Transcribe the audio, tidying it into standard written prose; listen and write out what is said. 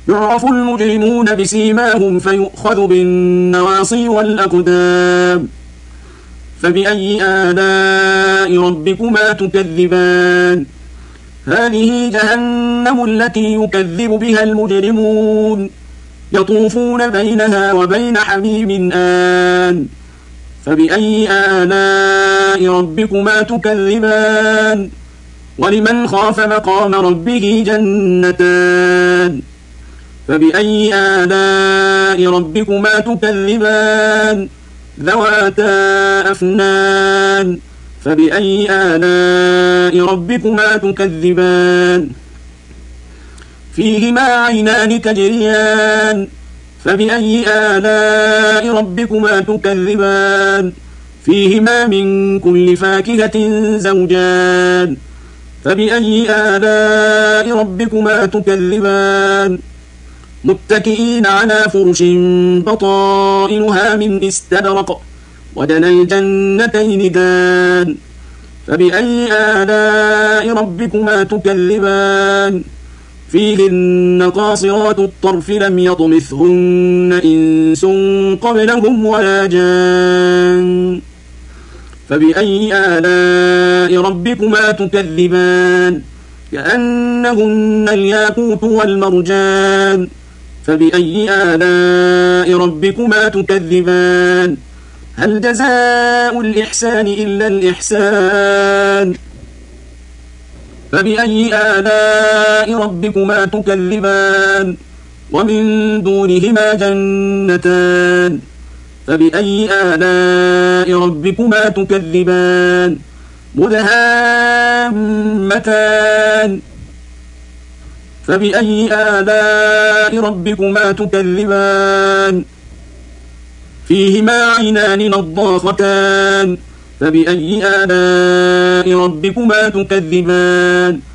يعرف المجرمون بسيماهم فيؤخذ بالنواصي والأقدام. فبأي آلاء ربكما تكذبان؟ هذه جهنم التي يكذب بها المجرمون يطوفون بينها وبين حميم آن. فبأي آلاء ربكما تكذبان؟ ولمن خاف مقام ربه جنتان. فبأي آلاء ربكما تكذبان؟ ذواتا أفنان. فبأي آلاء ربكما تكذبان؟ فيهما عينان تجريان. فبأي آلاء ربكما تكذبان؟ فيهما من كل فاكهة زوجان. فبأي آلاء ربكما تكذبان؟ متكئين على فرش بطائنها من استبرق ودنا الجنتين دان. فبأي آلاء ربكما تكذبان؟ فيهن قاصرات الطرف لم يطمثهن إنس قبلهم ولا جان. فبأي آلاء ربكما تكذبان؟ كأنهن الياقوت والمرجان. فبأي آلاء ربكما تكذبان؟ هل جزاء الإحسان إلا الإحسان؟ فبأي آلاء ربكما تكذبان؟ ومن دونهما جنتان. فبأي آلاء ربكما تكذبان؟ مدهامتان. فبأي آلاء ربكما تكذبان؟ فيهما عينان نضاختان. فبأي آلاء ربكما تكذبان؟